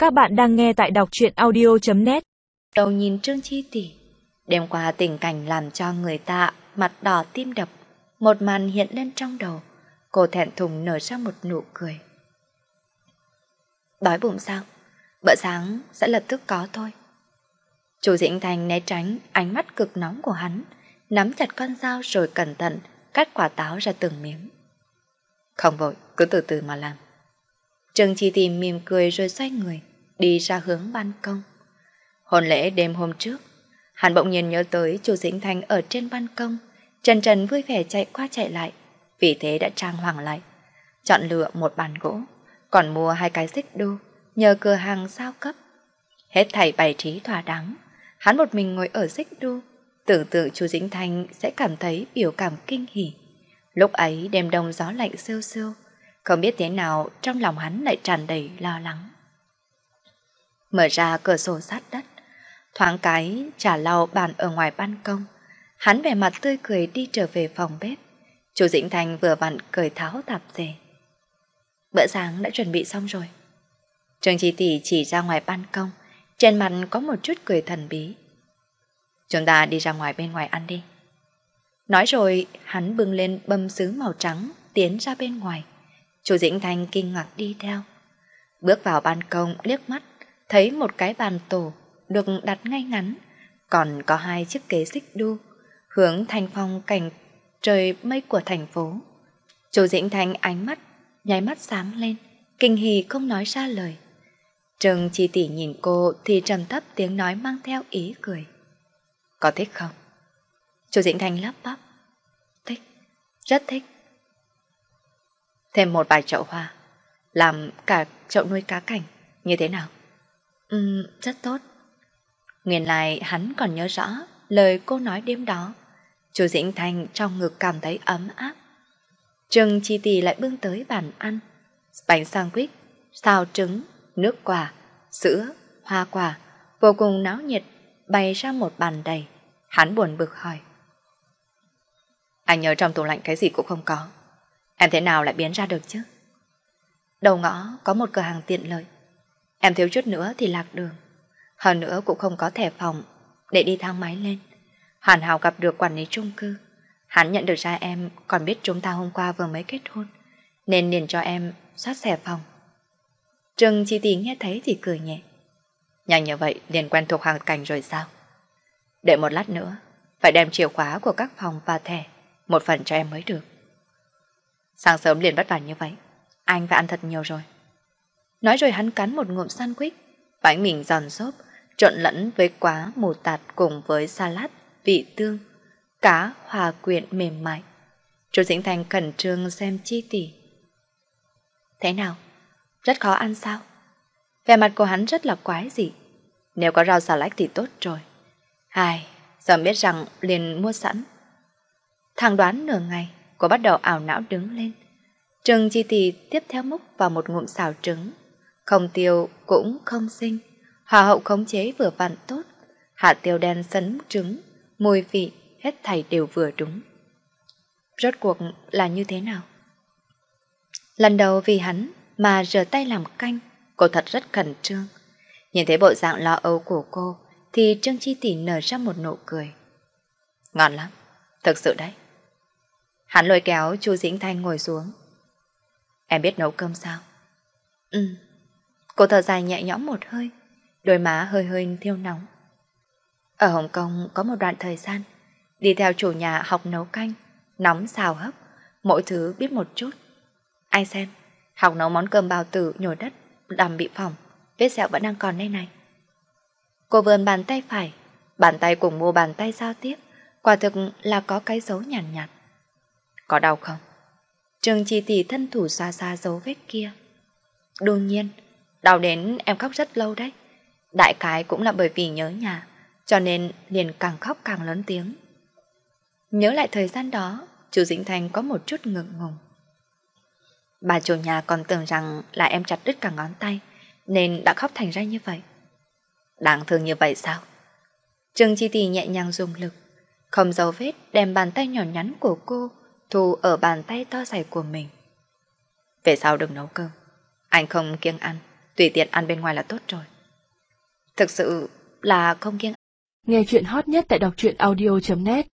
Các bạn đang nghe tại đọc truyện audio.net. Đầu nhìn Trương Chi Tỷ, đêm qua tình cảnh làm cho người ta mặt đỏ tim đập, một màn hiện lên trong đầu, cô thẹn thùng nở ra một nụ cười. Đói bụng sao? Bữa sáng sẽ lập tức có thôi. Chu Dĩnh Thanh né tránh ánh mắt cực nóng của hắn, nắm chặt con dao rồi cẩn thận cắt quả táo ra từng miếng. Không vội, cứ từ từ mà làm. Trương Chi Tỷ mỉm cười rồi xoay người, đi ra hướng ban công. Hôn lễ đêm hôm trước, hắn bỗng nhiên nhớ tới Chu Dĩnh Thanh ở trên ban công, trần trần vui vẻ chạy qua chạy lại, vì thế đã trang hoàng lại, chọn lựa một bàn gỗ, còn mua 2 cái xích đu, nhờ cửa hàng sao cấp. Hết thảy bày trí thỏa đáng, hắn một mình ngồi ở xích đu, tưởng tượng Chu Dĩnh Thanh sẽ cảm thấy biểu cảm kinh hỉ. Lúc ấy đêm đông gió lạnh siêu siêu, không biết thế nào trong lòng hắn lại tràn đầy lo lắng. Mở ra cửa sổ sát đất, thoáng cái trả lau bàn ở ngoài ban công, hắn vẻ mặt tươi cười đi trở về phòng bếp. Chu Dĩnh Thanh vừa vặn cởi tháo tạp dề. Bữa sáng đã chuẩn bị xong rồi. Trương Chi Tỷ chỉ ra ngoài ban công, trên mặt có một chút cười thần bí. Chúng ta đi ra ngoài bên ngoài ăn đi. Nói rồi hắn bưng lên bâm sứ màu trắng tiến ra bên ngoài. Chu Dĩnh Thanh kinh ngạc đi theo. Bước vào ban công liếc mắt, thấy một cái bàn tổ được đặt ngay ngắn, còn có 2 chiếc ghế xích đu, hướng thanh phong cảnh trời mây của thành phố. Chu Dĩnh Thanh ánh mắt nháy mắt sáng lên, kinh hỉ không nói ra lời. Trương Chi Tỷ nhìn cô thì trầm thấp tiếng nói mang theo ý cười. Có thích không? Chu Dĩnh Thanh lắp bắp. Thích, rất thích. Thêm một vài chậu hoa, làm cả chậu nuôi cá cảnh, như thế nào? Rất tốt. Nguyên lai hắn còn nhớ rõ lời cô nói đêm đó. Chu Dĩnh Thanh trong ngực cảm thấy ấm áp. Trương Chi Tỷ lại bưng tới bàn ăn. Bánh sandwich, xào trứng, nước quả, sữa, hoa quả, vô cùng náo nhiệt, bày ra một bàn đầy. Hắn buồn bực hỏi. Anh nhớ trong tủ lạnh cái gì cũng không có, em thế nào lại biến ra được chứ? Đầu ngõ có một cửa hàng tiện lợi, em thiếu chút nữa thì lạc đường. Hơn nữa cũng không có thẻ phòng để đi thang máy lên. Hoàn hảo gặp được quản lý chung cư. Hắn nhận được ra em còn biết chúng ta hôm qua vừa mới kết hôn, nên liền cho em soát thẻ phòng. Trương Chi Tỷ nghe thấy thì cười nhẹ. Nhanh như vậy liền quen thuộc hoàn cảnh rồi sao? Đợi một lát nữa phải đem chìa khóa của các phòng và thẻ một phần cho em mới được. Sáng sớm liền vất vả như vậy, anh phải ăn thật nhiều rồi. Nói rồi hắn cắn một ngụm sandwich, bánh mì giòn xốp trộn lẫn với quá mù tạt cùng với salad vị tương, cá hòa quyện mềm mại. Chu Dĩnh Thanh khẩn trương xem Chi Tỷ. Thế nào? Rất khó ăn sao? Vẻ mặt của hắn rất là quái dị. Nếu có rau xà lách thì tốt rồi. Giờ biết rằng liền mua sẵn. Thằng đoán nửa ngày, cô bắt đầu ảo não đứng lên. Trương Chi Tỷ tiếp theo múc vào một ngụm xào trứng. Không tiêu cũng không xinh, hòa hậu khống chế vừa vặn tốt. Hạt tiêu đen sấn trứng, mùi vị hết thảy đều vừa đúng. Rốt cuộc là như thế nào? Lần đầu vì hắn mà rửa tay làm canh, cô thật rất khẩn trương. Nhìn thấy bộ dạng lo âu của cô thì Trương Chi Tỷ nở ra một nụ cười. Ngon lắm, thực sự đấy. Hắn lôi kéo Chu Dĩnh Thanh ngồi xuống. Em biết nấu cơm sao? Cô thở dài nhẹ nhõm một hơi, đôi má hơi hơi thiêu nóng. Ở Hồng Kông có một đoạn thời gian, đi theo chủ nhà học nấu canh, nóng xào hấp, mỗi thứ biết một chút. Anh xem, học nấu món cơm bào tử nhồi đất, đầm bị phỏng, vết sẹo vẫn đang còn đây này. Cô vươn bàn tay phải, bàn tay cùng mua bàn tay giao tiếp, quả thực là có cái dấu nhàn nhạt. Có đau không? Trương Chi Tỷ thân thủ xoa xoa dấu vết kia. Đương nhiên, đau đến em khóc rất lâu đấy. Đại cái cũng là bởi vì nhớ nhà, cho nên liền càng khóc càng lớn tiếng. Nhớ lại thời gian đó, Chu Dĩnh Thanh có một chút ngượng ngùng. Bà chủ nhà còn tưởng rằng là em chặt đứt cả ngón tay, nên đã khóc thành ra như vậy. Đáng thương như vậy sao? Trương Chi Tỷ nhẹ nhàng dùng lực, không dấu vết đem bàn tay nhỏ nhắn của cô thu ở bàn tay to dày của mình. Về sau đừng nấu cơm, anh không kiêng ăn, tùy tiện ăn bên ngoài là tốt rồi. Thực sự là không kiêng. Nghe chuyện hot nhất tại đọc truyện audio.net